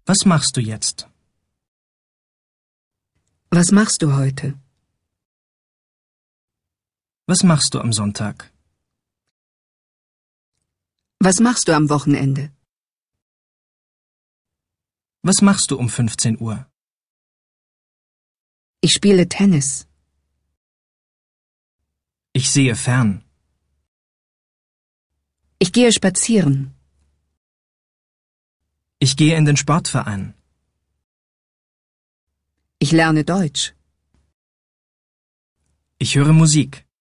Was machst du jetzt? Was machst du heute? Was machst du am Sonntag? Was machst du am Wochenende? Was machst du um 15 Uhr? Ich spiele Tennis. Ich sehe fern. Ich gehe spazieren. Ich gehe in den Sportverein. Ich lerne Deutsch. Ich höre Musik.